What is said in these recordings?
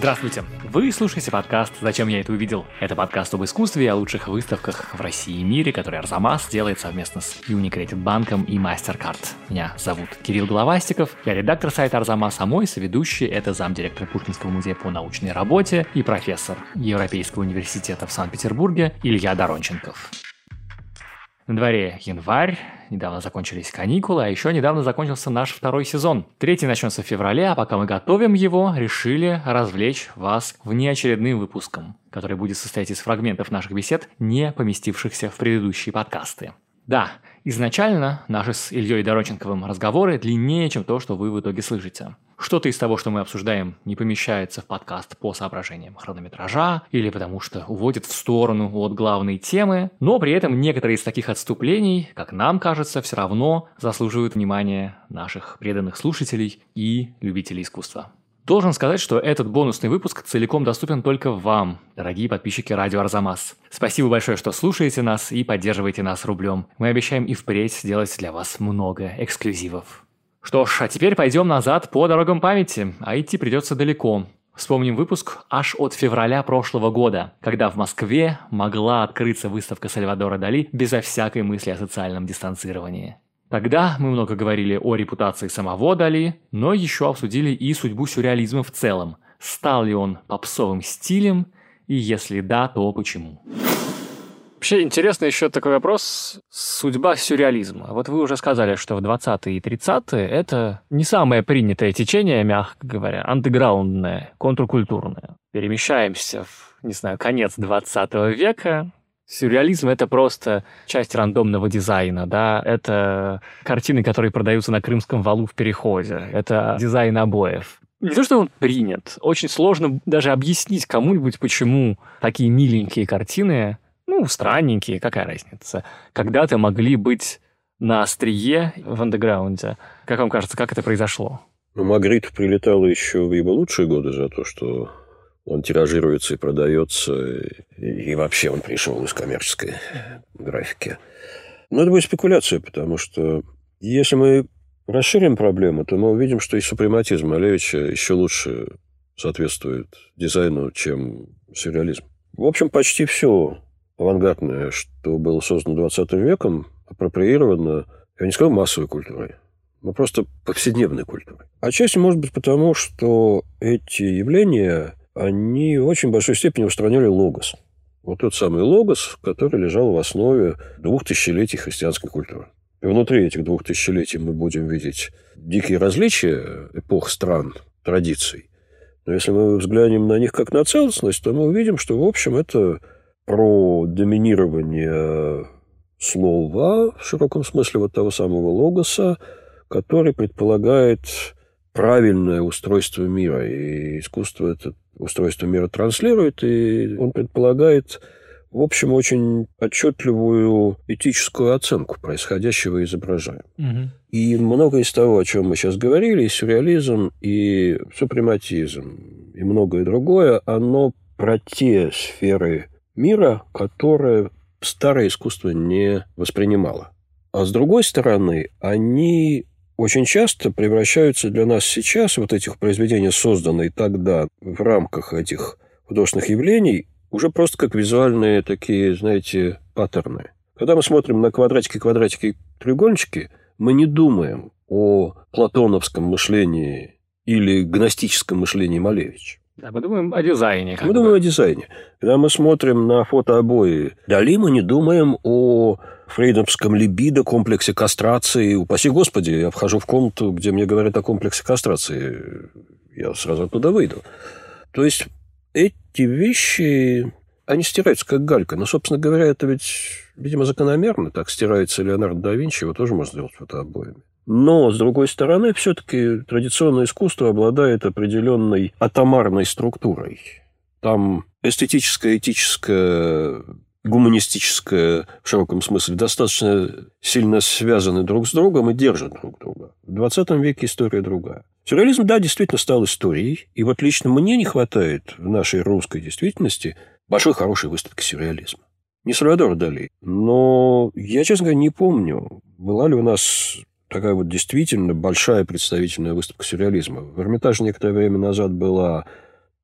Здравствуйте! Вы слушаете подкаст «Зачем я это увидел?». Это подкаст об искусстве и о лучших выставках в России и мире, который Арзамас делает совместно с Unicredit банком и MasterCard. Меня зовут Кирилл Головастиков, я редактор сайта Арзамас, а мой соведущий – это замдиректора Пушкинского музея по научной работе и профессор Европейского университета в Санкт-Петербурге Илья Доронченков. На дворе январь, недавно закончились каникулы, а еще недавно закончился наш второй сезон. Третий начнется в феврале, а пока мы готовим его, решили развлечь вас внеочередным выпуском, который будет состоять из фрагментов наших бесед, не поместившихся в предыдущие подкасты. Да, изначально наши с Ильей Доронченковым разговоры длиннее, чем то, что вы в итоге слышите. Что-то из того, что мы обсуждаем, не помещается в подкаст по соображениям хронометража или потому что уводит в сторону от главной темы, но при этом некоторые из таких отступлений, как нам кажется, все равно заслуживают внимания наших преданных слушателей и любителей искусства. Должен сказать, что этот бонусный выпуск целиком доступен только вам, дорогие подписчики радио Арзамас. Спасибо большое, что слушаете нас и поддерживаете нас рублем. Мы обещаем и впредь делать для вас много эксклюзивов. Что ж, а теперь пойдем назад по дорогам памяти, а идти придется далеко. Вспомним выпуск аж от февраля прошлого года, когда в Москве могла открыться выставка Сальвадора Дали безо всякой мысли о социальном дистанцировании. Тогда мы много говорили о репутации самого Дали, но еще обсудили и судьбу сюрреализма в целом. Стал ли он попсовым стилем, и если да, то почему? Вообще интересно еще такой вопрос. Судьба сюрреализма. Вот вы уже сказали, что в 20-е и 30-е это не самое принятое течение, мягко говоря, андеграундное, контркультурное. Перемещаемся в, конец 20 века. Сюрреализм — это просто часть рандомного дизайна, да, это картины, которые продаются на Крымском валу в Переходе, это дизайн обоев. Не то, что он принят, очень сложно даже объяснить кому-нибудь, почему такие миленькие картины, странненькие, какая разница, когда-то могли быть на острие в андеграунде. Как вам кажется, как это произошло? Магрит прилетала еще в его лучшие годы за то, что он тиражируется и продается, и вообще он пришел из коммерческой графики. Но это будет спекуляция, потому что если мы расширим проблему, то мы увидим, что и супрематизм Малевича еще лучше соответствует дизайну, чем сюрреализм. В общем, почти все авангардное, что было создано 20 веком, апроприировано, я не скажу массовой культурой, но просто повседневной культурой. Отчасти, может быть, потому, что эти явления, они в очень большой степени устраняли логос. Вот тот самый логос, который лежал в основе 2000-летий христианской культуры. И внутри этих 2000-летий мы будем видеть дикие различия эпох, стран, традиций. Но если мы взглянем на них как на целостность, то мы увидим, что, в общем, это про доминирование слова в широком смысле вот того самого логоса, который предполагает правильное устройство мира. И искусство это устройство мира транслирует, и он предполагает, в общем, очень отчетливую этическую оценку происходящего и изображаемого. Угу. И многое из того, о чем мы сейчас говорили, и сюрреализм, и супрематизм, и многое другое, оно про те сферы мира, которые старое искусство не воспринимало. А с другой стороны, они очень часто превращаются для нас сейчас, вот этих произведений, созданные тогда в рамках этих художественных явлений, уже просто как визуальные такие, паттерны. Когда мы смотрим на квадратики, треугольнички, мы не думаем о платоновском мышлении или гностическом мышлении Малевича. Да, мы думаем о дизайне. Мы думаем о дизайне. Когда мы смотрим на фотообои Дали, мы не думаем о фрейдовском либидо, комплексе кастрации. Упаси Господи, я вхожу в комнату, где мне говорят о комплексе кастрации. Я сразу оттуда выйду. То есть эти вещи, они стираются как галька. Но, собственно говоря, это ведь, видимо, закономерно. Так стирается Леонардо да Винчи, его тоже можно сделать фотообоями. Но, с другой стороны, все-таки традиционное искусство обладает определенной атомарной структурой. Там эстетическое, этическое, гуманистическое, в широком смысле, достаточно сильно связаны друг с другом и держат друг друга. В 20 веке история другая. Сюрреализм, да, действительно стал историей, и вот лично мне не хватает в нашей русской действительности большой хорошей выставки сюрреализма. Не Сальвадора Дали, но я, честно говоря, не помню, была ли у нас такая вот действительно большая представительная выставка сюрреализма. В Эрмитаже некоторое время назад была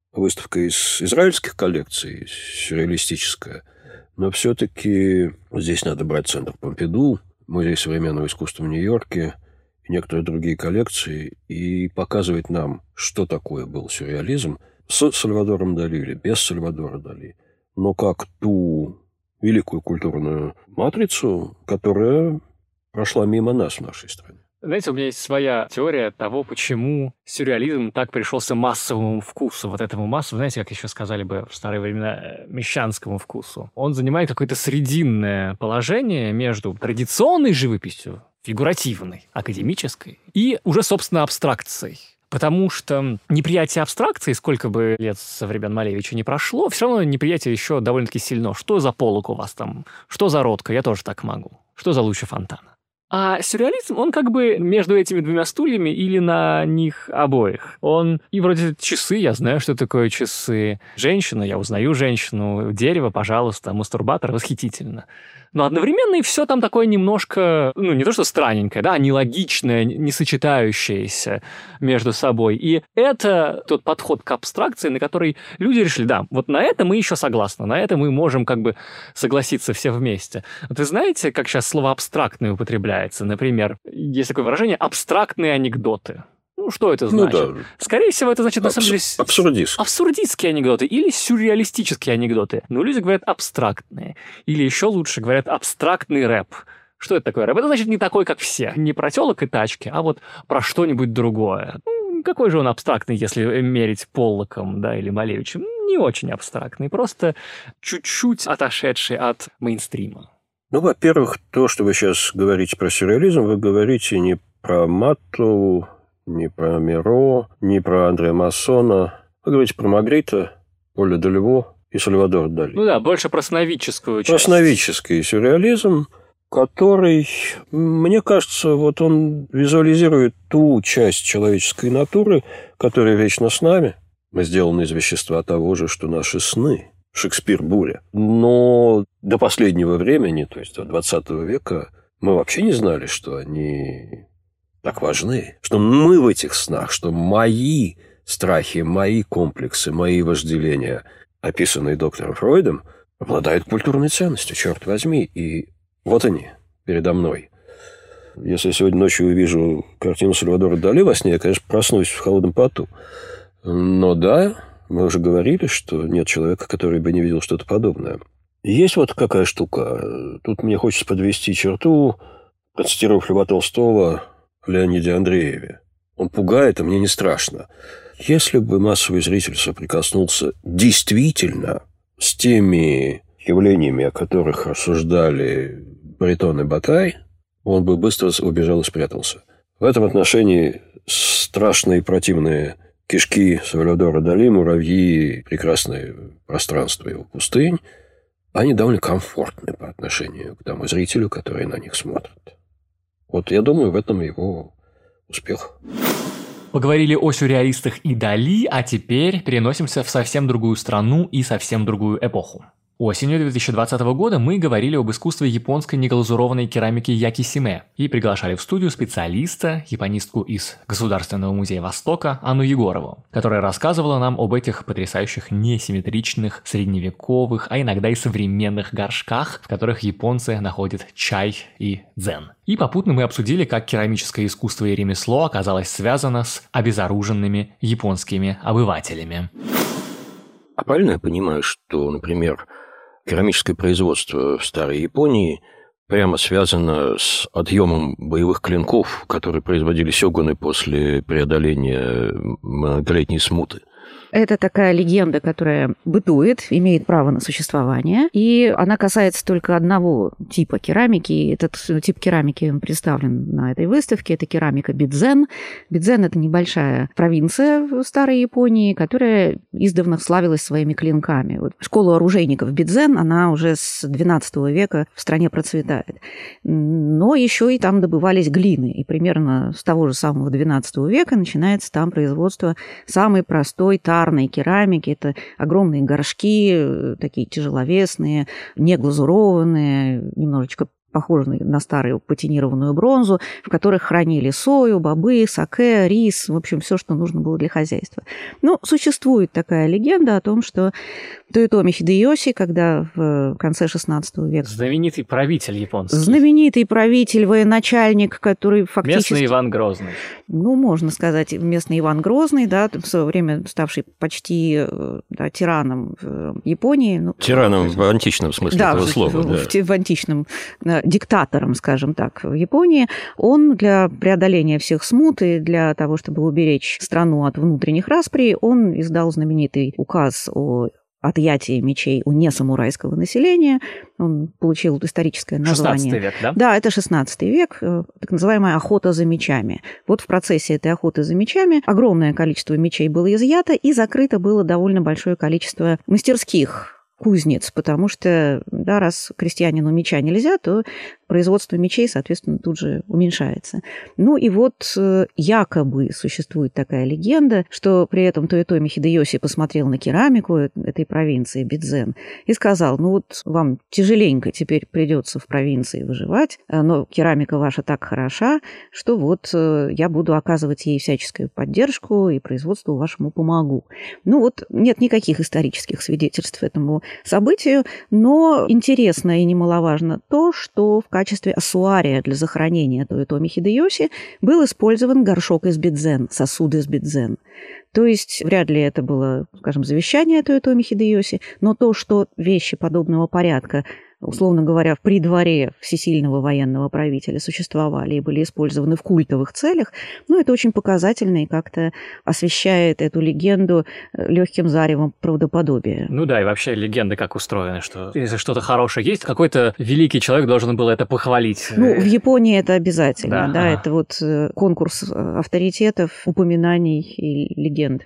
выставка из израильских коллекций, сюрреалистическая. Но все-таки здесь надо брать центр Помпиду, Музей современного искусства в Нью-Йорке и некоторые другие коллекции и показывать нам, что такое был сюрреализм с Сальвадором Дали или без Сальвадора Дали, но как ту великую культурную матрицу, которая прошла мимо нас в нашей стране. Знаете, у меня есть своя теория того, почему сюрреализм так пришелся массовому вкусу, вот этому массовому, знаете, как еще сказали бы в старые времена, мещанскому вкусу. Он занимает какое-то срединное положение между традиционной живописью, фигуративной, академической, и уже, собственно, абстракцией. Потому что неприятие абстракции, сколько бы лет со времен Малевича не прошло, все равно неприятие еще довольно-таки сильно. Что за полок у вас там? Что за Ротко? Я тоже так могу. Что за лучше фонтана? А сюрреализм, он как бы между этими двумя стульями или на них обоих. Он и вроде часы, я знаю, что такое часы. Женщина, я узнаю женщину. Дерево, пожалуйста, мастурбатор, восхитительно. Но одновременно и все там такое немножко, не то что странненькое, да, нелогичное, не сочетающееся между собой. И это тот подход к абстракции, на который люди решили, да, вот на это мы еще согласны, на это мы можем как бы согласиться все вместе. Вы знаете, как сейчас слово «абстрактное» употребляется? Например, есть такое выражение «абстрактные анекдоты». Что это значит? Ну, да. Скорее всего, это значит, на самом деле... Абсурдистские анекдоты или сюрреалистические анекдоты. Люди говорят абстрактные. Или еще лучше говорят абстрактный рэп. Что это такое рэп? Это значит не такой, как все. Не про тёлок и тачки, а вот про что-нибудь другое. Какой же он абстрактный, если мерить Поллоком, да, или Малевичем? Не очень абстрактный, просто чуть-чуть отошедший от мейнстрима. Во-первых, то, что вы сейчас говорите про сюрреализм, вы говорите не про Матту, не про Миро, не про Андреа Массона. Вы говорите про Магрита, Поля Делево и Сальвадора Дали. Больше про сновидческую часть. Про сновидческий сюрреализм, который, мне кажется, вот он визуализирует ту часть человеческой натуры, которая вечно с нами. Мы сделаны из вещества того же, что наши сны. Шекспир «Буря». Но до последнего времени, то есть до 20 века, мы вообще не знали, что они так важны, что мы в этих снах, что мои страхи, мои комплексы, мои вожделения, описанные доктором Фройдом, обладают культурной ценностью, черт возьми. И вот они передо мной. Если я сегодня ночью увижу картину Сальвадора Дали во сне, я, конечно, проснусь в холодном поту. Но да, мы уже говорили, что нет человека, который бы не видел что-то подобное. Есть вот какая штука. Тут мне хочется подвести черту, процитировав Льва Толстого, Леониде Андрееве. Он пугает, а мне не страшно. Если бы массовый зритель соприкоснулся действительно с теми явлениями, о которых рассуждали Бретон и Батай, он бы быстро убежал и спрятался. В этом отношении страшные противные кишки Сальвадора Дали, муравьи, прекрасное пространство его пустынь, они довольно комфортны по отношению к тому зрителю, который на них смотрит. Вот я думаю, в этом его успех. Поговорили о сюрреалистах и Дали, а теперь переносимся в совсем другую страну и совсем другую эпоху. Осенью 2020 года мы говорили об искусстве японской неглазурованной керамики Якисиме и приглашали в студию специалиста, японистку из Государственного музея Востока Анну Егорову, которая рассказывала нам об этих потрясающих несимметричных, средневековых, а иногда и современных горшках, в которых японцы находят чай и дзен. И попутно мы обсудили, как керамическое искусство и ремесло оказалось связано с обезоруженными японскими обывателями. А правильно я понимаю, что, например, керамическое производство в старой Японии прямо связано с отъемом боевых клинков, которые производили сёгуны после преодоления многолетней смуты? Это такая легенда, которая бытует, имеет право на существование, и она касается только одного типа керамики. Этот тип керамики представлен на этой выставке. Это керамика Бидзен. Бидзен – это небольшая провинция в старой Японии, которая издавна славилась своими клинками. Вот школа оружейников Бидзен, она уже с XII века в стране процветает. Но еще и там добывались глины. И примерно с того же самого XII века начинается там производство самой простой тарной керамики. Это огромные горшки, такие тяжеловесные, не глазурованные, немножечко похожие на старую патинированную бронзу, в которых хранили сою, бобы, саке, рис, в общем, все, что нужно было для хозяйства. Ну, существует такая легенда о том, что Тоётоми Хидэёси, когда в конце XVI века... Знаменитый правитель японский. Знаменитый правитель, военачальник, который фактически... Местный Иван Грозный. Ну, можно сказать, местный Иван Грозный, да, в свое время ставший почти тираном в Японии. Тираном в античном смысле этого слова. В античном, диктатором, скажем так, в Японии. Он для преодоления всех смут и для того, чтобы уберечь страну от внутренних расприй, он издал знаменитый указ о отъятие мечей у несамурайского населения. Он получил историческое название. 16 век, да? Да, это 16 век, так называемая охота за мечами. Вот в процессе этой охоты за мечами огромное количество мечей было изъято, и закрыто было довольно большое количество мастерских, кузнец, потому что, да, раз крестьянину меча нельзя, то производство мечей, соответственно, тут же уменьшается. Ну и вот якобы существует такая легенда, что при этом Тоётоми Хидэёси посмотрел на керамику этой провинции Бидзен и сказал: ну вот вам тяжеленько теперь придется в провинции выживать, но керамика ваша так хороша, что вот я буду оказывать ей всяческую поддержку и производству вашему помогу. Ну вот нет никаких исторических свидетельств этому событию, но интересно и немаловажно то, что в качестве ассуария для захоронения Тоётоми Хидэёси был использован горшок из бидзен, сосуд из бидзен. То есть вряд ли это было, скажем, завещание Тоётоми Хидэёси, но то, что вещи подобного порядка, условно говоря, при дворе всесильного военного правителя существовали и были использованы в культовых целях, ну, это очень показательно и как-то освещает эту легенду легким заревом правдоподобия. Ну да, и вообще легенды как устроены, что если что-то хорошее есть, какой-то великий человек должен был это похвалить. Ну, в Японии это обязательно, да, ага. Это вот конкурс авторитетов, упоминаний и легенд.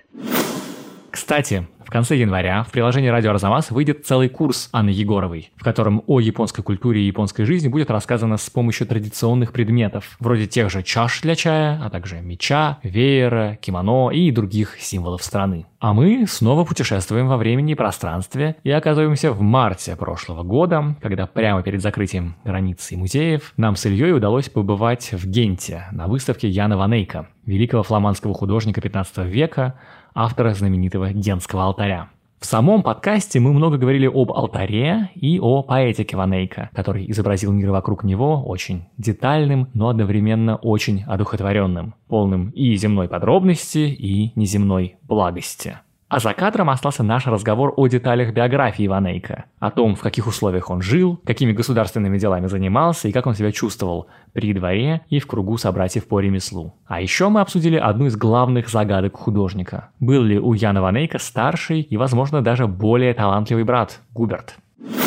Кстати, в конце января в приложении «Радио Арзамас» выйдет целый курс Анны Егоровой, в котором о японской культуре и японской жизни будет рассказано с помощью традиционных предметов, вроде тех же чаш для чая, а также меча, веера, кимоно и других символов страны. А мы снова путешествуем во времени и пространстве и оказываемся в марте прошлого года, когда прямо перед закрытием границ и музеев нам с Ильей удалось побывать в Генте на выставке Яна Ванейка, великого фламандского художника 15 века, автора знаменитого Гентского алтаря. В самом подкасте мы много говорили об алтаре и о поэтике Ванейка, который изобразил мир вокруг него очень детальным, но одновременно очень одухотворенным, полным и земной подробности, и неземной благости. А за кадром остался наш разговор о деталях биографии Ванейка, о том, в каких условиях он жил, какими государственными делами занимался и как он себя чувствовал при дворе и в кругу собратьев по ремеслу. А еще мы обсудили одну из главных загадок художника. Был ли у Яна Ванейка старший и, возможно, даже более талантливый брат Губерт?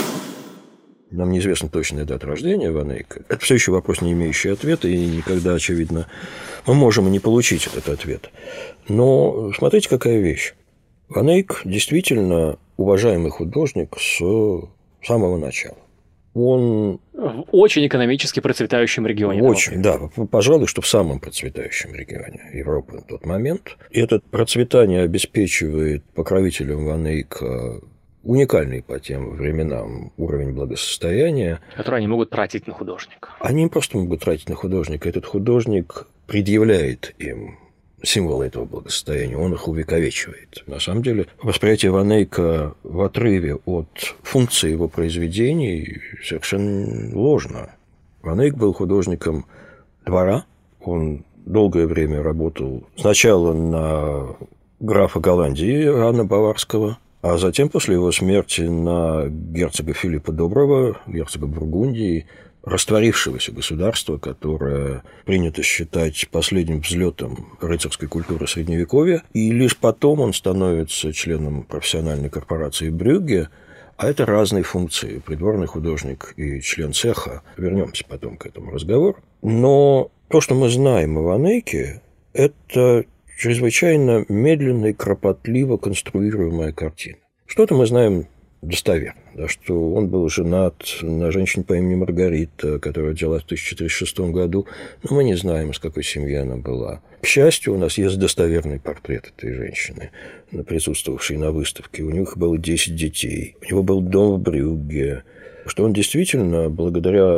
Нам неизвестна точная дата рождения Ванейка. Это все еще вопрос, не имеющий ответа, и никогда, очевидно, мы можем и не получить этот ответ. Но смотрите, какая вещь. Ванейк действительно уважаемый художник с самого начала. Он... В очень экономически процветающем регионе. Очень, да. Пожалуй, что в самом процветающем регионе Европы на тот момент. И это процветание обеспечивает покровителям Ванейка уникальный по тем временам уровень благосостояния. Который они могут тратить на художника. Они не просто могут тратить на художника. Этот художник предъявляет им символы этого благосостояния, он их увековечивает. На самом деле, восприятие Ванейка в отрыве от функции его произведений совершенно ложно. Ванейк был художником двора, он долгое время работал сначала на графа Голландии Иоанна Баварского, а затем, после его смерти, на герцога Филиппа Доброго, герцога Бургундии, растворившегося государства, которое принято считать последним взлетом рыцарской культуры Средневековья, и лишь потом он становится членом профессиональной корпорации Брюгге, а это разные функции, придворный художник и член цеха. Вернемся потом к этому разговору. Но то, что мы знаем о Ванейке, это чрезвычайно медленно и кропотливо конструируемая картина. Что-то мы знаем достоверно, да, что он был женат на женщине по имени Маргарита, которая родилась в 1406 году, но мы не знаем, из какой семьи она была. К счастью, у нас есть достоверный портрет этой женщины, присутствовавшей на выставке. У них было 10 детей, у него был дом в Брюгге, что он действительно, благодаря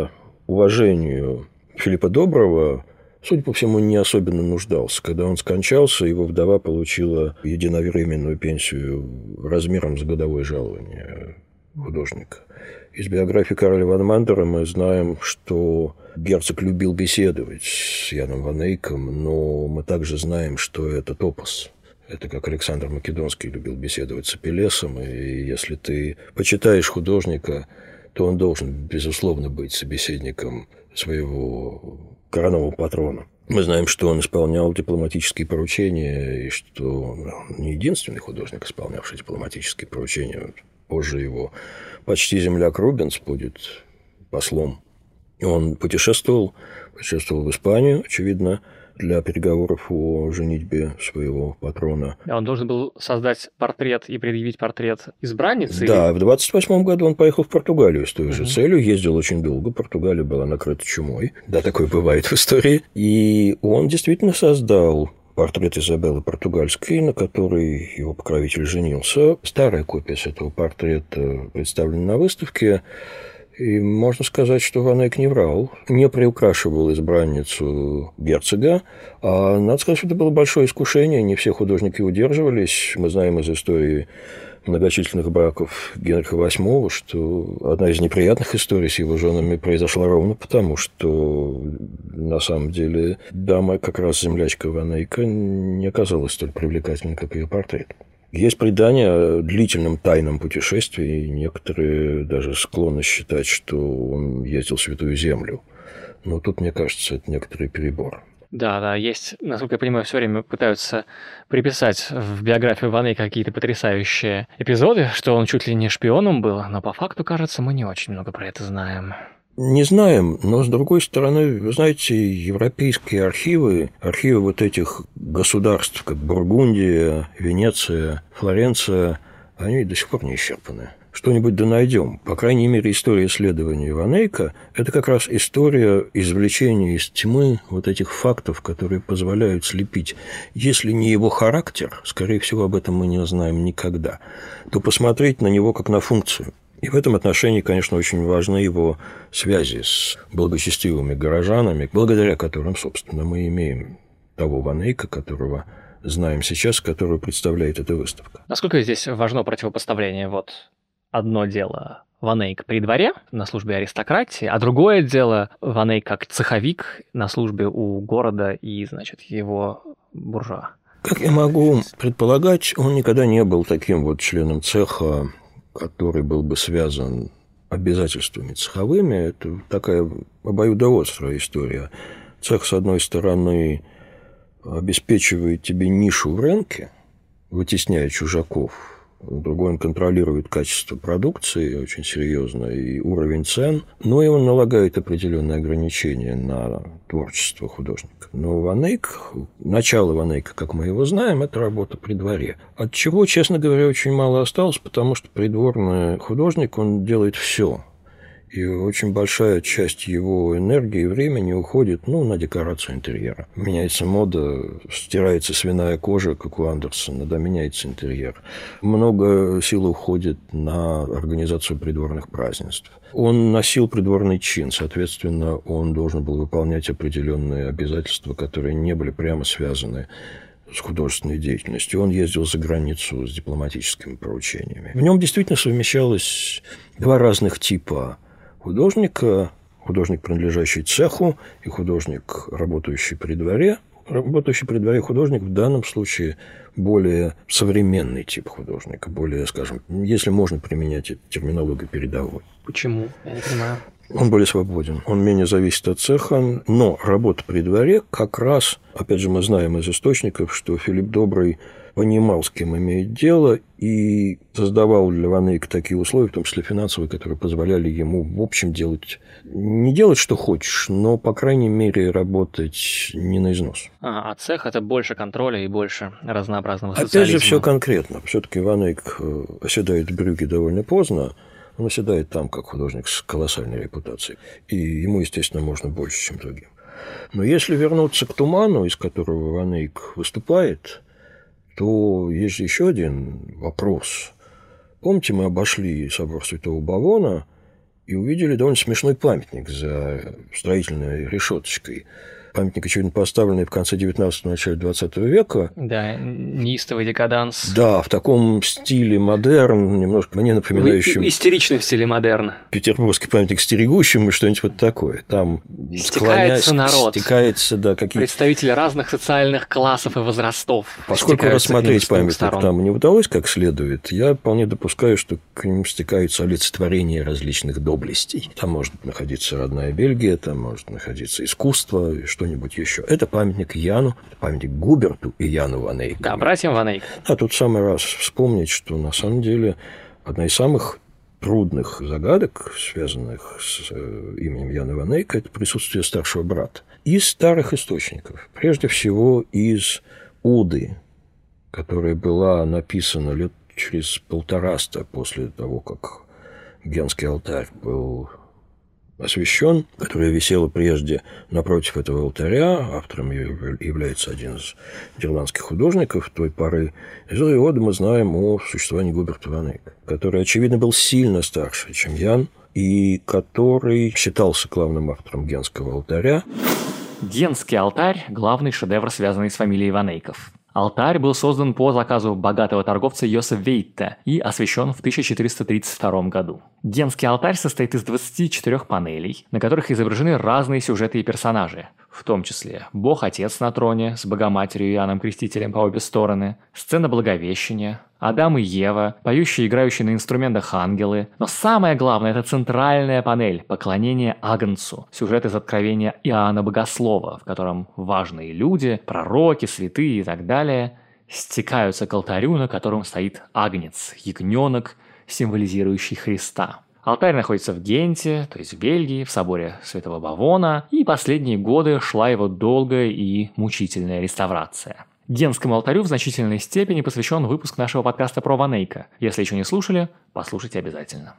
уважению Филиппа Доброго, судя по всему, не особенно нуждался. Когда он скончался, его вдова получила единовременную пенсию размером с годовое жалование художника. Из биографии Карля ван Мандера мы знаем, что герцог любил беседовать с Яном ван Эйком, но мы также знаем, что это топос. Это как Александр Македонский любил беседовать с Апеллесом, и если ты почитаешь художника, то он должен, безусловно, быть собеседником своего коронового патрона. Мы знаем, что он исполнял дипломатические поручения, и что он не единственный художник, исполнявший дипломатические поручения. Позже его почти земляк Рубенс будет послом. Он путешествовал в Испанию, очевидно, для переговоров о женитьбе своего патрона. Он должен был создать портрет и предъявить портрет избранницы? Да, в 28 году он поехал в Португалию с той же целью, ездил очень долго, Португалия была накрыта чумой, да, такое бывает в истории, и он действительно создал портрет Изабеллы Португальской, на которой его покровитель женился. Старая копия с этого портрета представлена на выставке. И можно сказать, что Ван Эйк не врал, не приукрашивал избранницу герцога. А надо сказать, что это было большое искушение, не все художники удерживались. Мы знаем из истории многочисленных браков Генриха VIII, что одна из неприятных историй с его женами произошла ровно потому, что на самом деле дама, как раз землячка Ван Эйка, не оказалась столь привлекательной, как ее портрет. Есть предания о длительном тайном путешествии, и некоторые даже склонны считать, что он ездил в Святую Землю. Но тут, мне кажется, это некоторый перебор. Да, есть, насколько я понимаю, все время пытаются приписать в биографию Ван Эйка какие-то потрясающие эпизоды, что он чуть ли не шпионом был, но по факту, кажется, мы не очень много про это знаем. Не знаем, но, с другой стороны, вы знаете, европейские архивы вот этих государств, как Бургундия, Венеция, Флоренция, они до сих пор не исчерпаны. Что-нибудь да найдем. По крайней мере, история исследования Ван Эйка – это как раз история извлечения из тьмы вот этих фактов, которые позволяют слепить. Если не его характер, скорее всего, об этом мы не узнаем никогда, то посмотреть на него как на функцию. И в этом отношении, конечно, очень важны его связи с благочестивыми горожанами, благодаря которым, собственно, мы имеем того Ван Эйка, которого знаем сейчас, которого представляет эта выставка. Насколько здесь важно противопоставление? Вот одно дело Ван Эйк при дворе на службе аристократии, а другое дело Ван Эйк как цеховик на службе у города и, значит, его буржуа. Как я могу предполагать, он никогда не был таким вот членом цеха, который был бы связан обязательствами цеховыми. Это такая обоюдоострая история. Цех, с одной стороны, обеспечивает тебе нишу в рынке, вытесняя чужаков. С другой, он контролирует качество продукции очень серьезно и уровень цен, но и он налагает определенные ограничения на творчество художника. Но Ван Эйк, начало Ван Эйка, как мы его знаем, это работа при дворе. От чего, честно говоря, очень мало осталось, потому что придворный художник, он делает все. И очень большая часть его энергии и времени уходит, на декорацию интерьера. Меняется мода, стирается свиная кожа, как у Андерсона, меняется интерьер. Много сил уходит на организацию придворных празднеств. Он носил придворный чин, соответственно, он должен был выполнять определенные обязательства, которые не были прямо связаны с художественной деятельностью. Он ездил за границу с дипломатическими поручениями. В нем действительно совмещалось два разных типа художника, художник, принадлежащий цеху, и художник, работающий при дворе. Работающий при дворе художник в данном случае более современный тип художника, более, скажем, если можно применять терминологию, передовой. Почему? Я не понимаю. Он более свободен, он менее зависит от цеха, но работа при дворе как раз, опять же, мы знаем из источников, что Филипп Добрый понимал, с кем имеет дело, и создавал для Ван Эйка такие условия, в том числе финансовые, которые позволяли ему, в общем, не делать, что хочешь, но, по крайней мере, работать не на износ. А цех – это больше контроля и больше разнообразного социализма. Опять же, все конкретно. Все-таки Ван Эйк оседает в Брюгге довольно поздно, он оседает там, как художник с колоссальной репутацией, и ему, естественно, можно больше, чем другим. Но если вернуться к туману, из которого Ван Эйк выступает, то есть еще один вопрос. Помните, мы обошли собор Святого Бавона, и увидели довольно смешной памятник за строительной решеточкой. Памятник, очевидно, поставленный в конце 19-го, начале 20 века. Да, неистовый декаданс. Да, в таком стиле модерн, немножко мне напоминающем... Истеричный в стиле модерн. Петербургский памятник стерегущим и что-нибудь вот такое. Там стекается народ. Стекается, да, какие-то... Представители разных социальных классов и возрастов. Поскольку рассмотреть памятник там не удалось как следует, я вполне допускаю, что к ним стекаются олицетворения различных доблестей. Там может находиться родная Бельгия, там может находиться искусство, что-нибудь еще. Это памятник Яну, памятник Губерту и Яну ван Эйку. Да, братьям ван Эйк. А тут самый раз вспомнить, что на самом деле одна из самых трудных загадок, связанных с именем Яна ван Эйка, это присутствие старшего брата. Из старых источников, прежде всего из Уды, которая была написана лет через 150 после того, как Генский алтарь был освящен, которая висела прежде напротив этого алтаря. Автором ее является один из нидерландских художников той поры. Из этой оды мы знаем о существовании Губерта ван Эйка, который, очевидно, был сильно старше, чем Ян, и который считался главным автором Генского алтаря. Генский алтарь – главный шедевр, связанный с фамилией ван Эйков. Алтарь был создан по заказу богатого торговца Йоса Вейта и освящен в 1432 году. Генский алтарь состоит из 24 панелей, на которых изображены разные сюжеты и персонажи, в том числе Бог-Отец на троне с Богоматерью и Иоанном Крестителем по обе стороны, сцена Благовещения, Адам и Ева, поющие и играющие на инструментах ангелы. Но самое главное – это центральная панель – поклонение Агнцу, сюжет из Откровения Иоанна Богослова, в котором важные люди, пророки, святые и так далее стекаются к алтарю, на котором стоит Агнец, ягненок, символизирующий Христа. Алтарь находится в Генте, то есть в Бельгии, в соборе Святого Бавона, и последние годы шла его долгая и мучительная реставрация. Генскому алтарю в значительной степени посвящен выпуск нашего подкаста про ван Эйка. Если еще не слушали, послушайте обязательно.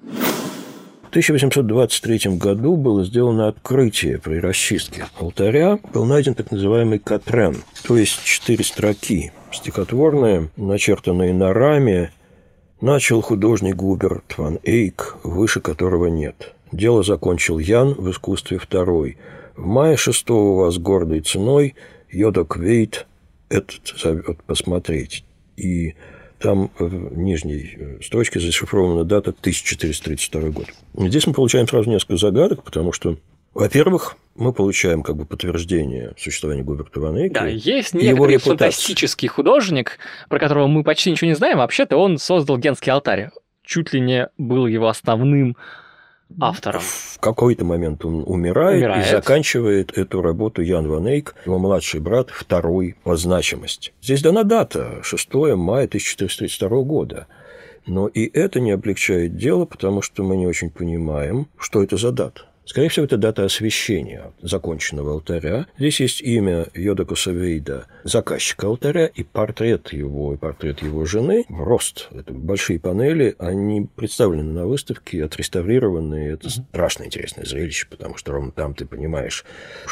В 1823 году было сделано открытие при расчистке алтаря. Был найден так называемый катрен, то есть 4 строки, стихотворные, начертанные на раме. Начал художник Губерт ван Эйк, выше которого нет. Дело закончил Ян в искусстве второй. В мае 6-го вас гордой ценой Йодок Вейт этот зовет посмотреть. И там в нижней строчке зашифрована дата 1432 год. Здесь мы получаем сразу несколько загадок, потому что, во-первых, мы получаем как бы подтверждение существования Губерта ван Эйка. Да, есть некоторый фантастический художник, про которого мы почти ничего не знаем. Вообще-то он создал Генский алтарь. Чуть ли не был его основным автором. В какой-то момент он умирает. И заканчивает эту работу Ян ван Эйк, его младший брат, второй по значимости. Здесь дана дата 6 мая 1432 года. Но и это не облегчает дело, потому что мы не очень понимаем, что это за дата. Скорее всего, это дата освящения законченного алтаря. Здесь есть имя Йодокуса Вейда, заказчика алтаря, и портрет его жены в рост. Это большие панели, они представлены на выставке, отреставрированные. Это страшно интересное зрелище, потому что ровно там ты понимаешь,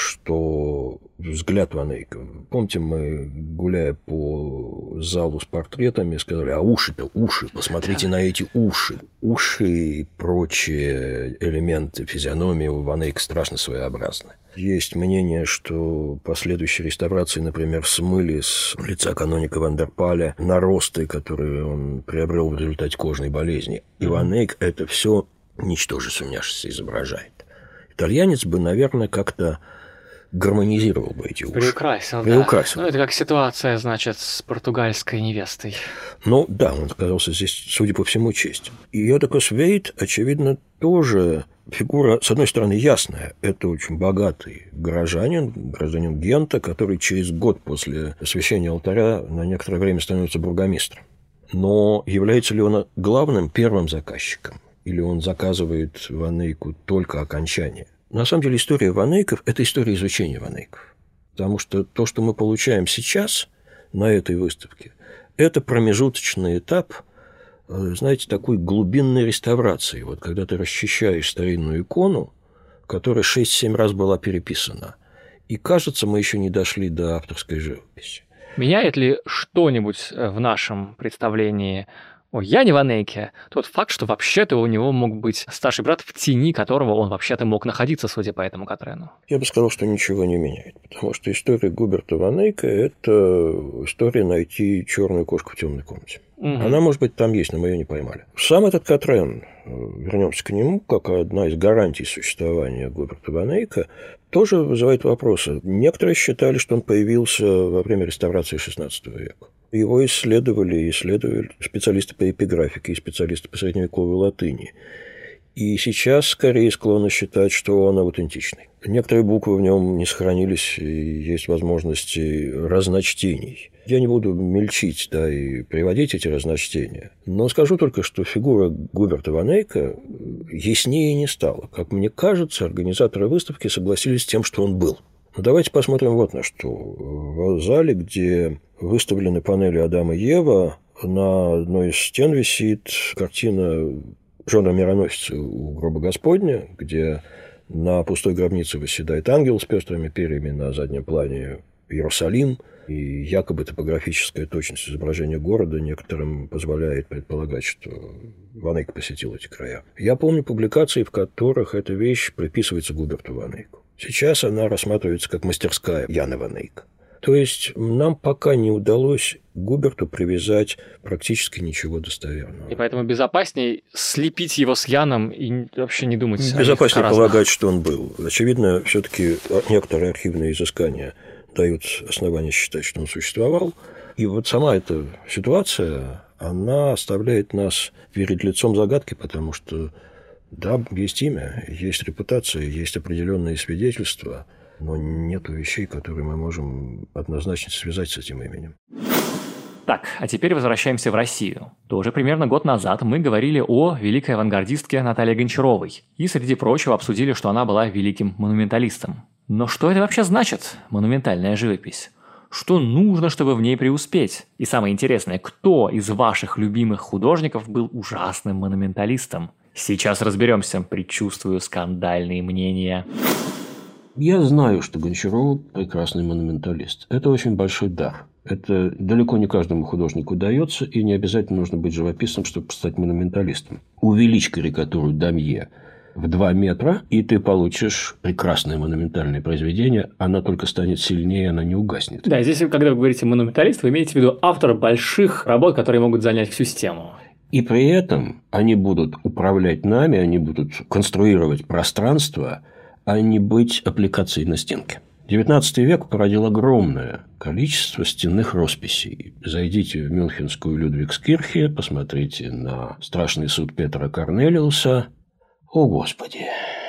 что взгляд ван Эйка. Помните, мы, гуляя по залу с портретами, сказали, а уши-то, уши, посмотрите на эти уши. Уши и прочие элементы физиономии у ван Эйка страшно своеобразны. Есть мнение, что последующие реставрации, например, смыли с лица каноника Ван дер Паля наросты, которые он приобрел в результате кожной болезни. И ван Эйк это все ничтоже сумняшися изображает. Итальянец бы, наверное, как-то гармонизировал бы эти уши. Приукрасил. Ну, это как ситуация, значит, с португальской невестой. Ну, да, он оказался здесь, судя по всему, честен. И Йодокус Вейт, очевидно, тоже фигура, с одной стороны, ясная. Это очень богатый гражданин Гента, который через год после освящения алтаря на некоторое время становится бургомистром. Но является ли он главным, первым заказчиком? Или он заказывает ван Эйку только окончание? На самом деле история ван Эйков – это история изучения ван Эйков. Потому что то, что мы получаем сейчас на этой выставке, это промежуточный этап, знаете, такой глубинной реставрации. Вот когда ты расчищаешь старинную икону, которая 6-7 раз была переписана, и, кажется, мы еще не дошли до авторской живописи. Меняет ли что-нибудь в нашем представлении о Яне Ванейке, тот факт, что вообще-то у него мог быть старший брат, в тени которого он вообще-то мог находиться, судя по этому Катрену? Я бы сказал, что ничего не меняет, потому что история Губерта Ванейка – это история найти черную кошку в темной комнате. Она, может быть, там есть, но мы ее не поймали. Сам этот Катрен, вернемся к нему, как одна из гарантий существования Губерта Ванейка, тоже вызывает вопросы. Некоторые считали, что он появился во время реставрации XVI века. Его исследовали специалисты по эпиграфике и специалисты по средневековой латыни. И сейчас скорее склонны считать, что он аутентичный. Некоторые буквы в нем не сохранились, и есть возможности разночтений. Я не буду мельчить, и приводить эти разночтения, но скажу только, что фигура Губерта Ванейка яснее не стала. Как мне кажется, организаторы выставки согласились с тем, что он был. Но давайте посмотрим вот на что. В зале, где выставлены панели Адама и Ева, на одной из стен висит картина Жона Мироносица у гроба Господня, где на пустой гробнице восседает ангел с пестрыми перьями, на заднем плане Иерусалим, и якобы топографическая точность изображения города некоторым позволяет предполагать, что Ванейк посетил эти края. Я помню публикации, в которых эта вещь приписывается Губерту Ванейку. Сейчас она рассматривается как мастерская Яна Ванейка. То есть нам пока не удалось Губерту привязать практически ничего достоверного. И поэтому безопаснее слепить его с Яном и вообще не думать. Безопаснее полагать, что он был. Очевидно, все-таки некоторые архивные изыскания дают основания считать, что он существовал. И вот сама эта ситуация, она оставляет нас перед лицом загадки, потому что, да, есть имя, есть репутация, есть определенные свидетельства, но нету вещей, которые мы можем однозначно связать с этим именем. Так, а теперь возвращаемся в Россию. Тоже примерно год назад мы говорили о великой авангардистке Наталье Гончаровой. И, среди прочего, обсудили, что она была великим монументалистом. Но что это вообще значит, монументальная живопись? Что нужно, чтобы в ней преуспеть? И самое интересное, кто из ваших любимых художников был ужасным монументалистом? Сейчас разберемся, предчувствую скандальные мнения. Я знаю, что Гончарова прекрасный монументалист. Это очень большой дар. Это далеко не каждому художнику удается, и не обязательно нужно быть живописцем, чтобы стать монументалистом. Увеличь карикатуру Дамье в 2 метра, и ты получишь прекрасное монументальное произведение. Она только станет сильнее, она не угаснет. Да, здесь, когда вы говорите монументалист, вы имеете в виду автора больших работ, которые могут занять всю стену. И при этом они будут управлять нами, они будут конструировать пространство, а не быть аппликацией на стенке. XIX век породил огромное количество стенных росписей. Зайдите в Мюнхенскую Людвигскирхе, посмотрите на страшный суд Петра Корнелиуса. О, Господи!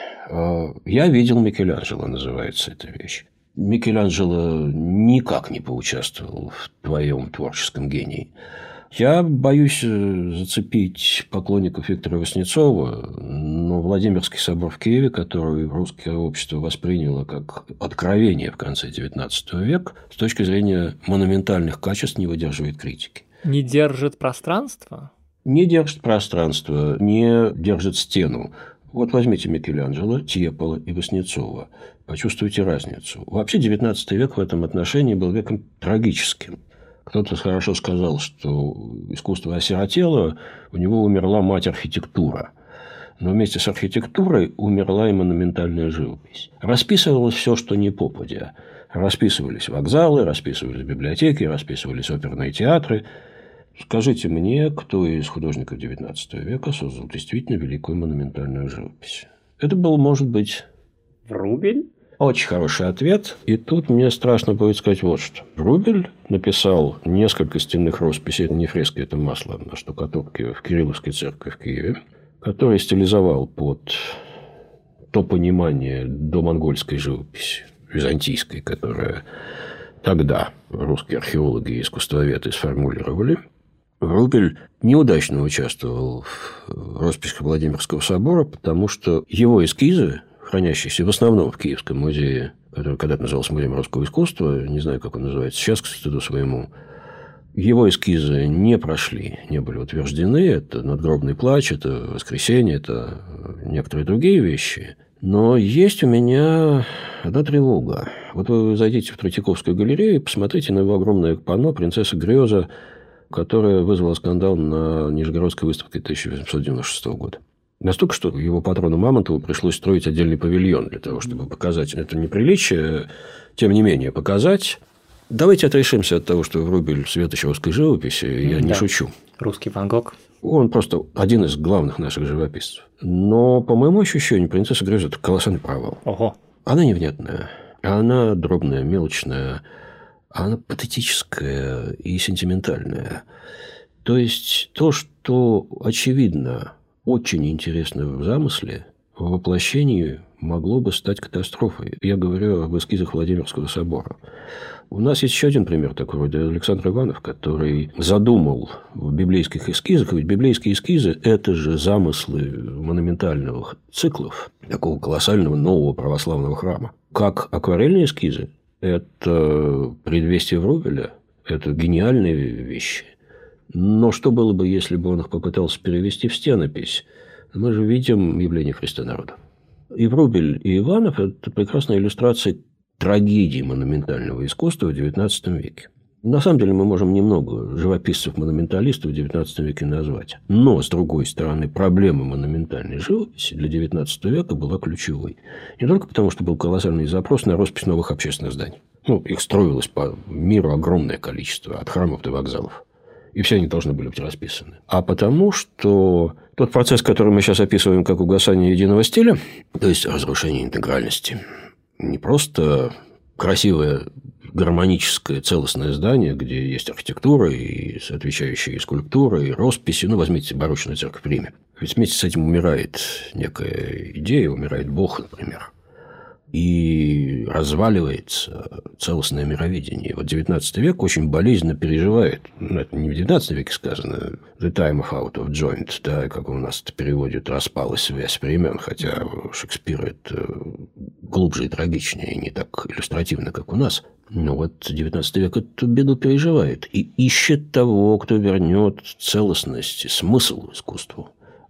Я видел Микеланджело, называется эта вещь. Микеланджело никак не поучаствовал в твоем творческом гении. Я боюсь зацепить поклонников Виктора Васнецова, но Владимирский собор в Киеве, который русское общество восприняло как откровение в конце XIX века, с точки зрения монументальных качеств не выдерживает критики. Не держит пространство? Не держит пространство, не держит стену. Вот возьмите Микеланджело, Тьепполо и Васнецова. Почувствуйте разницу. Вообще XIX век в этом отношении был веком трагическим. Кто-то хорошо сказал, что искусство осиротело, у него умерла мать архитектура. Но вместе с архитектурой умерла и монументальная живопись. Расписывалось все, что не попадя. Расписывались вокзалы, расписывались библиотеки, расписывались оперные театры. Скажите мне, кто из художников XIX века создал действительно великую монументальную живопись? Это был, может быть... Врубель? Очень хороший ответ. И тут мне страшно будет сказать вот что. Врубель написал несколько стенных росписей. Это не фрески, это масло на штукатурке в Кирилловской церкви в Киеве, который стилизовал под то понимание домонгольской живописи, византийской, которая тогда русские археологи и искусствоведы сформулировали. Врубель неудачно участвовал в росписях Владимирского собора, потому что его эскизы, хранящийся в основном в Киевском музее, который когда-то назывался Музеем русского искусства, не знаю, как он называется сейчас, к стыду своему, его эскизы не прошли, не были утверждены. Это «Надгробный плач», это «Воскресенье», это некоторые другие вещи. Но есть у меня одна тревога. Вот вы зайдите в Третьяковскую галерею и посмотрите на его огромное панно «Принцесса Грёза» которая вызвала скандал на Нижегородской выставке 1896 года. Настолько, что его патрону Мамонтову пришлось строить отдельный павильон для того, чтобы показать это неприличие, тем не менее показать. Давайте отрешимся от того, что Врубель светоч русской живописи, я не шучу. Русский Ван Гог. Он просто один из главных наших живописцев. Но, по моему ощущению, «Принцесса Грез» – это колоссальный провал. Ого. Она невнятная, она дробная, мелочная, она патетическая и сентиментальная. То есть, то, что, очевидно, очень интересно в замысле, в воплощении могло бы стать катастрофой. Я говорю об эскизах Владимирского собора. У нас есть еще один пример такой, вроде Александр Иванов, который задумал в библейских эскизах, ведь библейские эскизы – это же замыслы монументальных циклов, такого колоссального нового православного храма. Как акварельные эскизы – это предвестие Врубеля, это гениальные вещи. Но что было бы, если бы он их попытался перевести в стенопись? Мы же видим явление Христа народа. И Врубель, и Иванов – это прекрасная иллюстрация трагедии монументального искусства в XIX веке. На самом деле мы можем немного живописцев-монументалистов в XIX веке назвать. Но, с другой стороны, проблема монументальной живописи для XIX века была ключевой. Не только потому, что был колоссальный запрос на роспись новых общественных зданий. Их строилось по миру огромное количество, от храмов до вокзалов. И все они должны были быть расписаны. А потому, что тот процесс, который мы сейчас описываем как угасание единого стиля, то есть разрушение интегральности, не просто красивое, гармоническое, целостное здание, где есть архитектура и отвечающие скульптуры, и росписи. Возьмите барочную церковь в Риме. Ведь вместе с этим умирает некая идея, умирает Бог, например. И разваливается целостное мировидение. Вот XIX век очень болезненно переживает, это не в XIX веке сказано, the time of out of joint, да, как у нас это переводят, распалась связь времен, хотя у Шекспира это глубже и трагичнее, не так иллюстративно, как у нас. Но вот XIX век эту беду переживает и ищет того, кто вернет целостность и смысл искусству.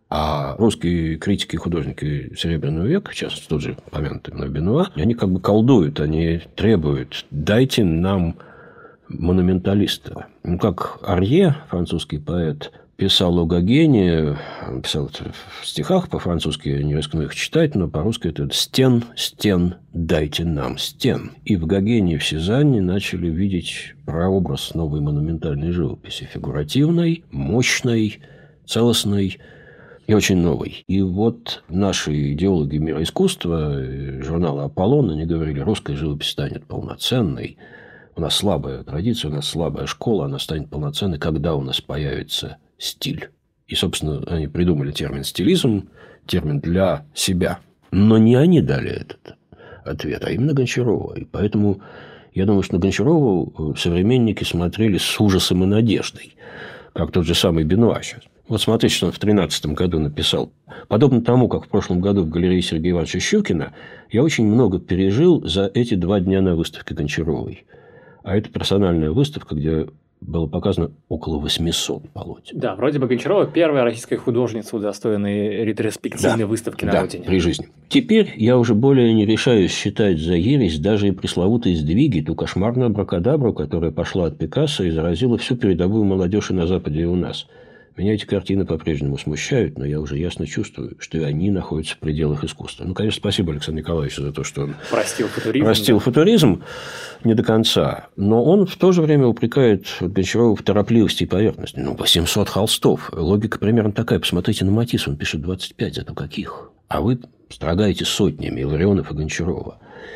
А русские критики и художники Серебряного века, в частности, тот же помянутый мной Бенуа, они как бы колдуют, они требуют: дайте нам монументалиста. Как Арье, французский поэт, писал о Гогене, писал это в стихах по-французски, я не рискну их читать, но по-русски это «стен, стен, дайте нам стен». И в Гогене и в Сезанне начали видеть прообраз новой монументальной живописи, фигуративной, мощной, целостной и очень новый. И вот наши идеологи мира искусства, журнала «Аполлон», они говорили: русская живопись станет полноценной. У нас слабая традиция, у нас слабая школа, она станет полноценной, когда у нас появится стиль. И, собственно, они придумали термин «стилизм», термин для себя. Но не они дали этот ответ, а именно Гончарова. И поэтому я думаю, что на Гончарову современники смотрели с ужасом и надеждой, как тот же самый Бенуа сейчас. Вот смотрите, что он в 2013 году написал. Подобно тому, как в прошлом году в галерее Сергея Ивановича Щукина, я очень много пережил за эти 2 дня на выставке Гончаровой. А это персональная выставка, где было показано около 800 полотен. Да, вроде бы Гончарова первая российская художница, удостоенная ретроспективной выставки на родине. При жизни. Теперь я уже более не решаюсь считать за ересь даже и пресловутые сдвиги, ту кошмарную абракадабру, которая пошла от Пикассо и заразила всю передовую молодежь и на Западе, и у нас. Меня эти картины по-прежнему смущают, но я уже ясно чувствую, что и они находятся в пределах искусства. Конечно, спасибо Александру Николаевичу за то, что он простил футуризм не до конца. Но он в то же время упрекает Гончарова в торопливости и поверхности. 800 холстов. Логика примерно такая. Посмотрите на Матисс, он пишет 25, зато каких. А вы строгаете сотнями Илларионов и Гончарова.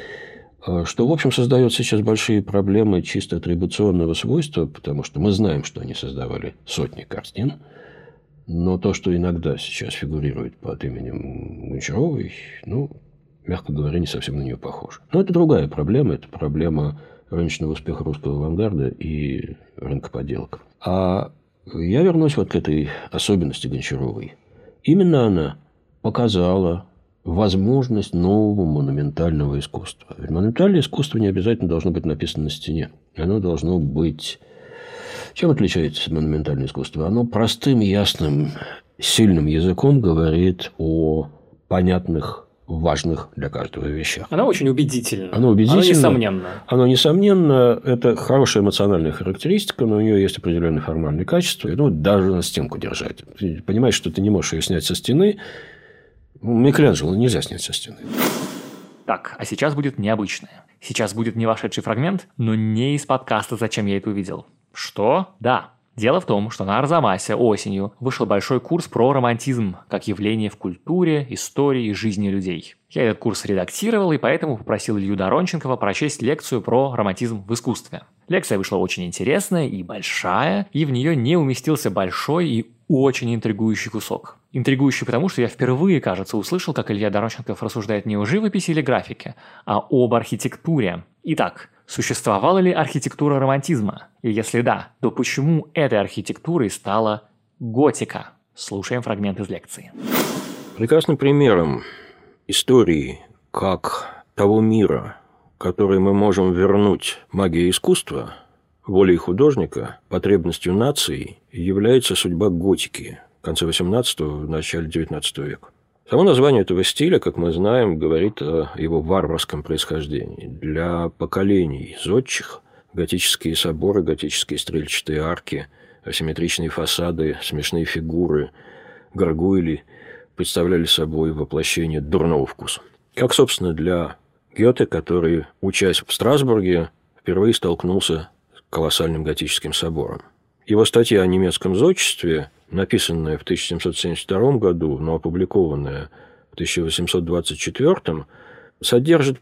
Что, в общем, создает сейчас большие проблемы чисто атрибуционного свойства, потому что мы знаем, что они создавали сотни картин, но то, что иногда сейчас фигурирует под именем Гончаровой, мягко говоря, не совсем на нее похоже. Но это другая проблема, это проблема рыночного успеха русского авангарда и рынка подделок. А я вернусь вот к этой особенности Гончаровой. Именно она показала возможность нового монументального искусства. Ведь монументальное искусство не обязательно должно быть написано на стене. Оно должно быть... Чем отличается монументальное искусство? Оно простым, ясным, сильным языком говорит о понятных важных для каждого вещах. Оно очень убедительно. Оно несомненно. Оно несомненно. Это хорошая эмоциональная характеристика, но у нее есть определенные формальные качества. И даже на стенку держать. Ты понимаешь, что ты не можешь ее снять со стены. Микеланджело нельзя снять со стены. Так, а сейчас будет необычное. Сейчас будет не вошедший фрагмент, но не из подкаста «Зачем я это увидел». Что? Да. Дело в том, что на Арзамасе осенью вышел большой курс про романтизм как явление в культуре, истории и жизни людей. Я этот курс редактировал и поэтому попросил Илью Доронченкова прочесть лекцию про романтизм в искусстве. Лекция вышла очень интересная и большая, и в нее не уместился большой и очень интригующий кусок. Интригующий потому, что я впервые, кажется, услышал, как Илья Доронченков рассуждает не о живописи или графике, а об архитектуре. Итак, существовала ли архитектура романтизма? И если да, то почему этой архитектурой стала готика? Слушаем фрагмент из лекции. Прекрасным примером истории как того мира, который мы можем вернуть магии искусства, волей художника, потребностью нации, является судьба готики в конце XVIII – начале XIX века. Само название этого стиля, как мы знаем, говорит о его варварском происхождении. Для поколений зодчих готические соборы, готические стрельчатые арки, асимметричные фасады, смешные фигуры, гаргуйли представляли собой воплощение дурного вкуса. Как, собственно, для Гёте, который, учась в Страсбурге, впервые столкнулся с колоссальным готическим собором. Его статья о немецком зодчестве, написанная в 1772 году, но опубликованная в 1824, содержит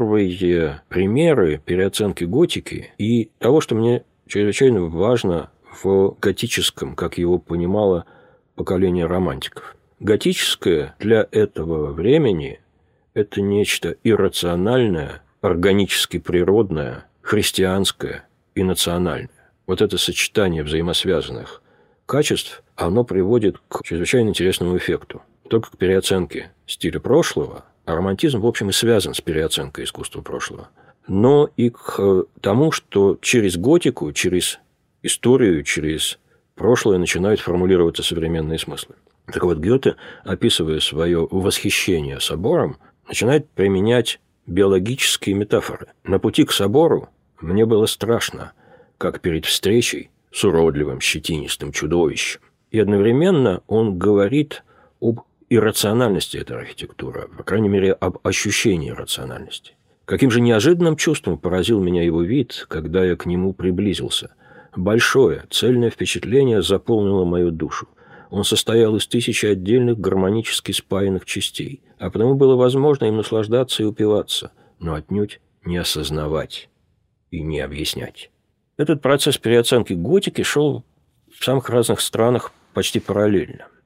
первые примеры переоценки готики и того, что мне чрезвычайно важно в готическом, как его понимало поколение романтиков. Готическое для этого времени – это нечто иррациональное, органически природное, христианское и национальное. Вот это сочетание взаимосвязанных качеств, оно приводит к чрезвычайно интересному эффекту. Только к переоценке стиля прошлого, а романтизм, в общем, и связан с переоценкой искусства прошлого, но и к тому, что через готику, через историю, через прошлое начинают формулироваться современные смыслы. Так вот, Гёте, описывая свое восхищение собором, начинает применять биологические метафоры. На пути к собору мне было страшно, как перед встречей с уродливым щетинистым чудовищем. И одновременно он говорит об иррациональности этой архитектуры, по крайней мере, об ощущении рациональности. Каким же неожиданным чувством поразил меня его вид, когда я к нему приблизился. Большое, цельное впечатление заполнило мою душу. Он состоял из 1000 отдельных гармонически спаянных частей, а потому было возможно им наслаждаться и упиваться, но отнюдь не осознавать и не объяснять. Этот процесс переоценки готики шел в самых разных странах почти параллельно. В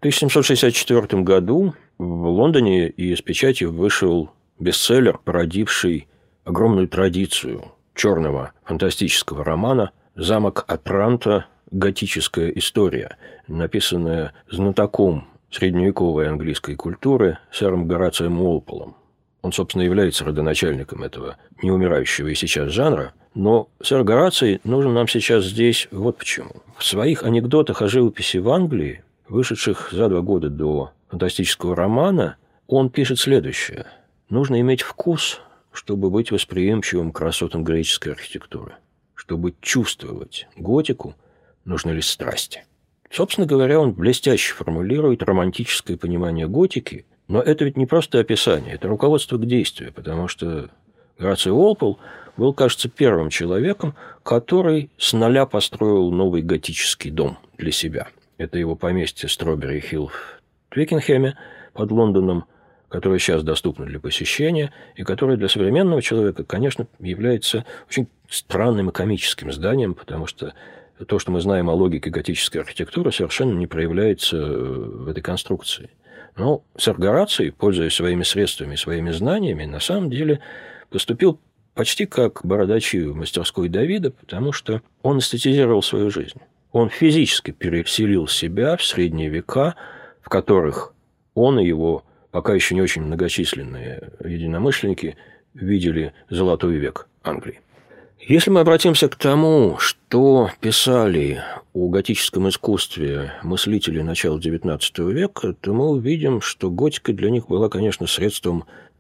1764 году в Лондоне из печати вышел бестселлер, породивший огромную традицию черного фантастического романа «Замок Отранто. Готическая история», написанная знатоком средневековой английской культуры сэром Горацием Уолполом. Он, собственно, является родоначальником этого неумирающего и сейчас жанра. Но сэр Гораций нужен нам сейчас здесь вот почему. В своих анекдотах о живописи в Англии, вышедших за 2 года до фантастического романа, он пишет следующее. Нужно иметь вкус, чтобы быть восприимчивым к красотам греческой архитектуры. Чтобы чувствовать готику, нужны ли страсти. Собственно говоря, он блестяще формулирует романтическое понимание готики, но это ведь не просто описание, это руководство к действию, потому что Гораций Уолпол был, кажется, первым человеком, который с нуля построил новый готический дом для себя. Это его поместье Стробери-Хилл в Твикенхеме под Лондоном, которое сейчас доступно для посещения, и которое для современного человека, конечно, является очень странным и комическим зданием, потому что то, что мы знаем о логике готической архитектуры, совершенно не проявляется в этой конструкции. Но сэр Гораций, пользуясь своими средствами, своими знаниями, на самом деле поступил почти как бородачи в мастерской Давида, потому что он эстетизировал свою жизнь. Он физически переселил себя в средние века, в которых он и его пока еще не очень многочисленные единомышленники видели золотой век Англии. Если мы обратимся к тому, что писали о готическом искусстве мыслители начала XIX века, то мы увидим, что готика для них была, конечно, средством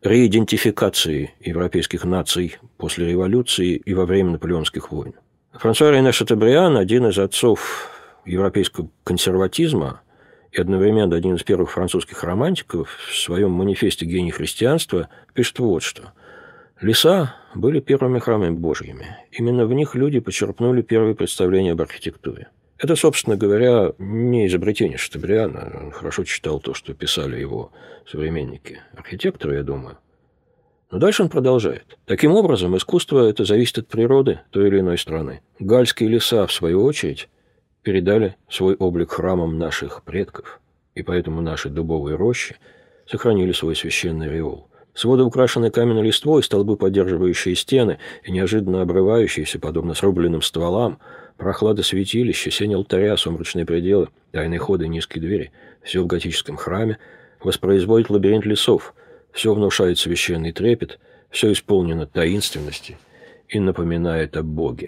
реидентификации европейских наций после революции и во время наполеонских войн. Франсуа Рене Шатобриан, один из отцов европейского консерватизма и одновременно один из первых французских романтиков, в своем манифесте «Гений христианства» пишет вот что. «Леса были первыми храмами Божьими. Именно в них люди почерпнули первые представления об архитектуре». Это, собственно говоря, не изобретение Шатобриана. Он хорошо читал то, что писали его современники. Архитекторы, я думаю. Но дальше он продолжает. Таким образом, искусство это зависит от природы той или иной страны. Гальские леса, в свою очередь, передали свой облик храмам наших предков, и поэтому наши дубовые рощи сохранили свой священный ореол. Своды, украшенные каменной листвой, столбы, поддерживающие стены, и неожиданно обрывающиеся, подобно срубленным стволам, прохлада святилища, сень алтаря, сумрачные пределы, тайные ходы и низкие двери, все в готическом храме, воспроизводит лабиринт лесов, все внушает священный трепет, все исполнено таинственности и напоминает о Боге.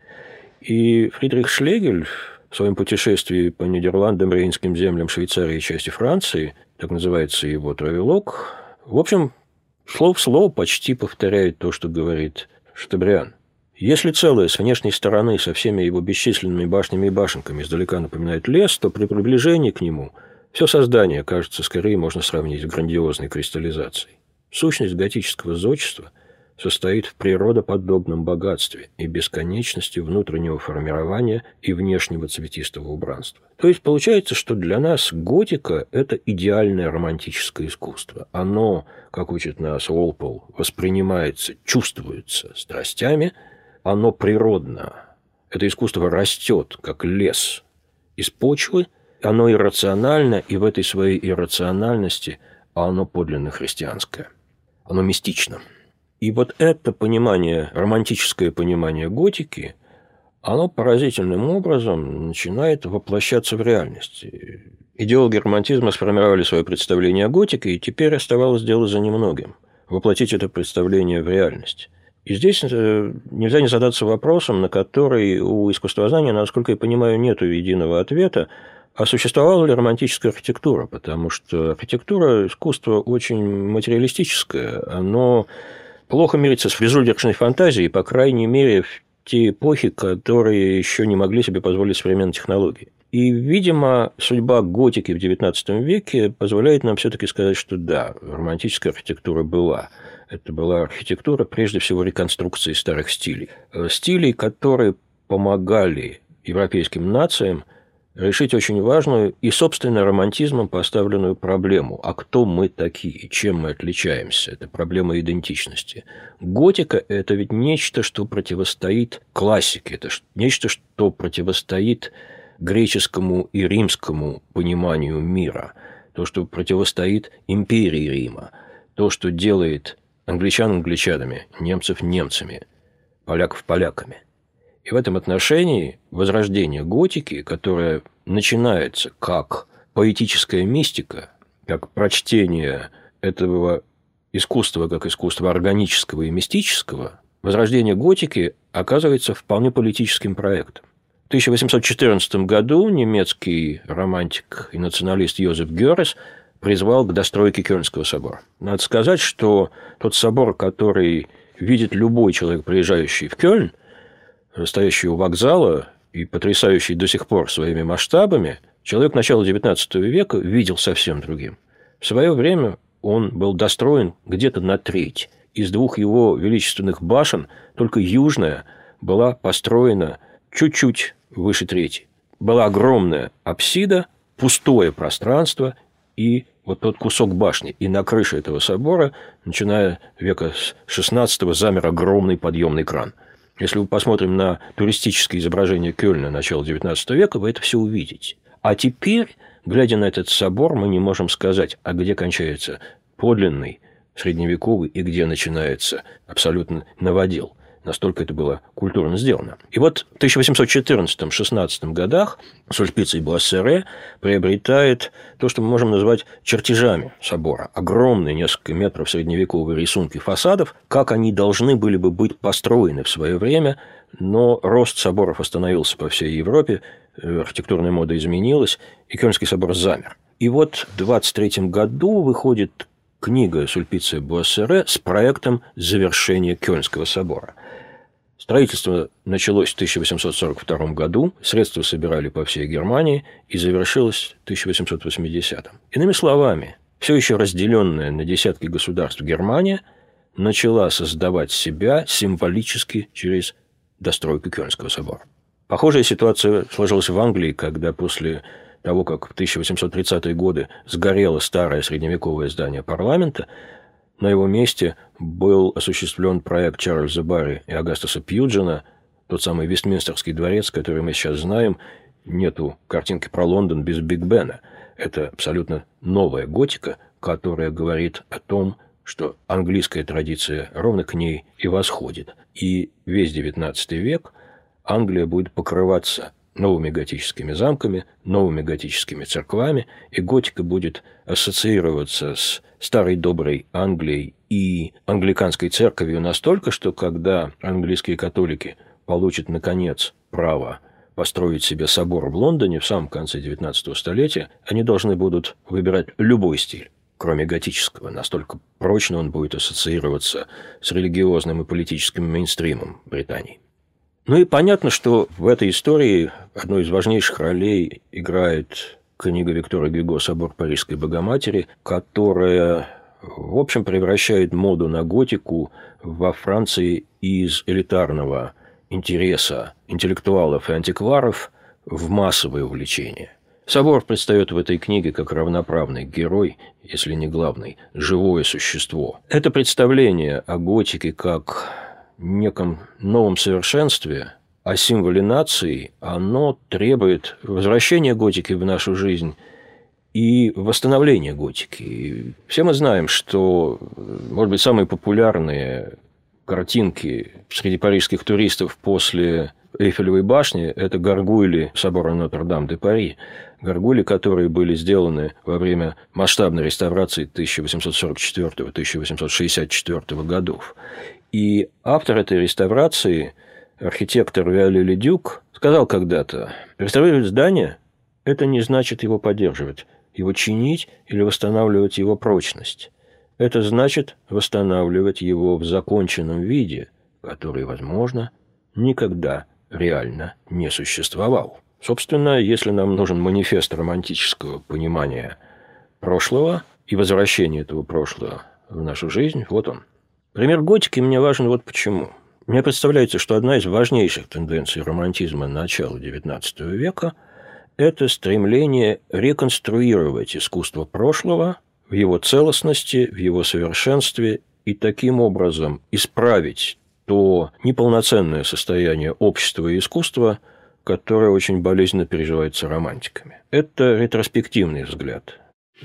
И Фридрих Шлегель в своем путешествии по Нидерландам, Рейнским землям, Швейцарии и части Франции, так называется его травелог, в общем, слово в слово почти повторяет то, что говорит Шатобриан. Если целое с внешней стороны со всеми его бесчисленными башнями и башенками издалека напоминает лес, то при приближении к нему все создание, кажется, скорее можно сравнить с грандиозной кристаллизацией. Сущность готического зодчества состоит в природоподобном богатстве и бесконечности внутреннего формирования и внешнего цветистого убранства. То есть получается, что для нас готика – это идеальное романтическое искусство. Оно, как учит нас Уолпол, воспринимается, чувствуется страстями, оно природно. Это искусство растет, как лес, из почвы, оно иррационально, и в этой своей иррациональности оно подлинно христианское. Оно мистично. И вот это понимание, романтическое понимание готики, оно поразительным образом начинает воплощаться в реальности. Идеологи романтизма сформировали свое представление о готике, и теперь оставалось дело за немногим – воплотить это представление в реальность. И здесь нельзя не задаться вопросом, на который у искусствознания, насколько я понимаю, нет единого ответа, а существовала ли романтическая архитектура, потому что архитектура – искусство очень материалистическое, оно плохо мирится с безудержной фантазией, по крайней мере, в те эпохи, которые еще не могли себе позволить современные технологии. И, видимо, судьба готики в XIX веке позволяет нам все-таки сказать, что да, романтическая архитектура была. Это была архитектура, прежде всего, реконструкции старых стилей. Стилей, которые помогали европейским нациям решить очень важную и, собственно, романтизмом поставленную проблему. А кто мы такие? Чем мы отличаемся? Это проблема идентичности. Готика – это ведь нечто, что противостоит классике. Это нечто, что противостоит греческому и римскому пониманию мира. То, что противостоит империи Рима. То, что делает англичан англичанами, немцев немцами, поляков поляками. И в этом отношении возрождение готики, которое начинается как поэтическая мистика, как прочтение этого искусства, как искусства органического и мистического, возрождение готики оказывается вполне политическим проектом. В 1814 году немецкий романтик и националист Йозеф Гёрес призвал к достройке Кёльнского собора. Надо сказать, что тот собор, который видит любой человек, приезжающий в Кёльн, стоящий у вокзала и потрясающий до сих пор своими масштабами, человек начала XIX века видел совсем другим. В свое время он был достроен где-то на треть. Из двух его величественных башен только южная была построена чуть-чуть выше трети. Была огромная апсида, пустое пространство и вот тот кусок башни. И на крыше этого собора, начиная века с XVI, замер огромный подъемный кран. Если мы посмотрим на туристические изображения Кёльна начала XIX века, вы это все увидите. А теперь, глядя на этот собор, мы не можем сказать, а где кончается подлинный средневековый и где начинается абсолютно новодел. Настолько это было культурно сделано. И вот в 1814-16 годах Сульпиций Блассере приобретает то, что мы можем назвать чертежами собора. Огромные, несколько метров средневековые рисунки фасадов, как они должны были бы быть построены в свое время, но рост соборов остановился по всей Европе, архитектурная мода изменилась, и Кёльнский собор замер. И вот в 23 году выходит книга Сульпиция Буассере с проектом завершения Кёльнского собора. Строительство началось в 1842 году, средства собирали по всей Германии и завершилось в 1880. Иными словами, все еще разделенная на десятки государств Германия начала создавать себя символически через достройку Кёльнского собора. Похожая ситуация сложилась в Англии, когда после того, как в 1830-е годы сгорело старое средневековое здание парламента, на его месте был осуществлен проект Чарльза Барри и Агастаса Пьюджина, тот самый Вестминстерский дворец, который мы сейчас знаем. Нету картинки про Лондон без Биг Бена. Это абсолютно новая готика, которая говорит о том, что английская традиция ровно к ней и восходит. И весь XIX век Англия будет покрываться новыми готическими замками, новыми готическими церквами, и готика будет ассоциироваться с старой доброй Англией и англиканской церковью настолько, что когда английские католики получат, наконец, право построить себе собор в Лондоне в самом конце XIX столетия, они должны будут выбирать любой стиль, кроме готического. Настолько прочно он будет ассоциироваться с религиозным и политическим мейнстримом Британии. Ну и понятно, что в этой истории одной из важнейших ролей играет книга Виктора Гюго «Собор Парижской Богоматери», которая, в общем, превращает моду на готику во Франции из элитарного интереса интеллектуалов и антикваров в массовое увлечение. Собор предстает в этой книге как равноправный герой, если не главный, живое существо. Это представление о готике как неком новом совершенстве, о символе нации, оно требует возвращения готики в нашу жизнь и восстановления готики. И все мы знаем, что, может быть, самые популярные картинки среди парижских туристов после Эйфелевой башни – это гаргуйли собора Нотр-Дам-де-Пари. Гаргуйли, которые были сделаны во время масштабной реставрации 1844-1864 годов. И автор этой реставрации, архитектор Виолlet-le-Duc, сказал когда-то: реставрировать здание – это не значит его поддерживать, его чинить или восстанавливать его прочность. Это значит восстанавливать его в законченном виде, который, возможно, никогда реально не существовал. Собственно, если нам нужен манифест романтического понимания прошлого и возвращения этого прошлого в нашу жизнь, вот он. Пример готики мне важен вот почему. Мне представляется, что одна из важнейших тенденций романтизма начала XIX века – это стремление реконструировать искусство прошлого в его целостности, в его совершенстве и таким образом исправить то неполноценное состояние общества и искусства, которое очень болезненно переживается романтиками. Это ретроспективный взгляд.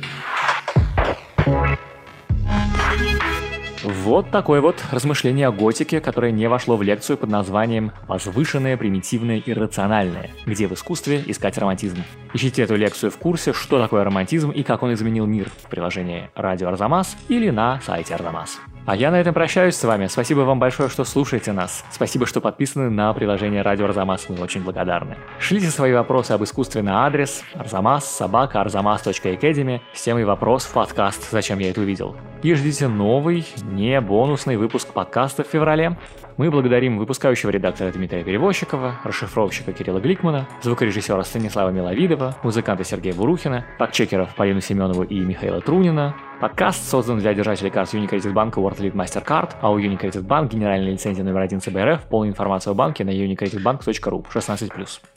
Вот такое вот размышление о готике, которое не вошло в лекцию под названием «Возвышенное, примитивное, иррациональное. Где в искусстве искать романтизм?». Ищите эту лекцию в курсе, что такое романтизм и как он изменил мир в приложении «Радио Арзамас» или на сайте Арзамас. А я на этом прощаюсь с вами. Спасибо вам большое, что слушаете нас. Спасибо, что подписаны на приложение «Радио Арзамас». Мы очень благодарны. Шлите свои вопросы об искусстве на адрес arzamas@arzamas.academy с темой «Вопрос в подкаст. Зачем я это увидел?». И ждите новый, не бонусный выпуск подкаста в феврале. Мы благодарим выпускающего редактора Дмитрия Перевозчикова, расшифровщика Кирилла Гликмана, звукорежиссера Станислава Миловидова, музыканта Сергея Бурухина, фактчекеров Полину Семенову и Михаила Трунина. Подкаст создан для держателей карт Unicredit Bank World Elite MasterCard, а у Unicredit Bank генеральная лицензия номер 1 ЦБРФ. Полную информацию о банке на unicreditbank.ru 16+.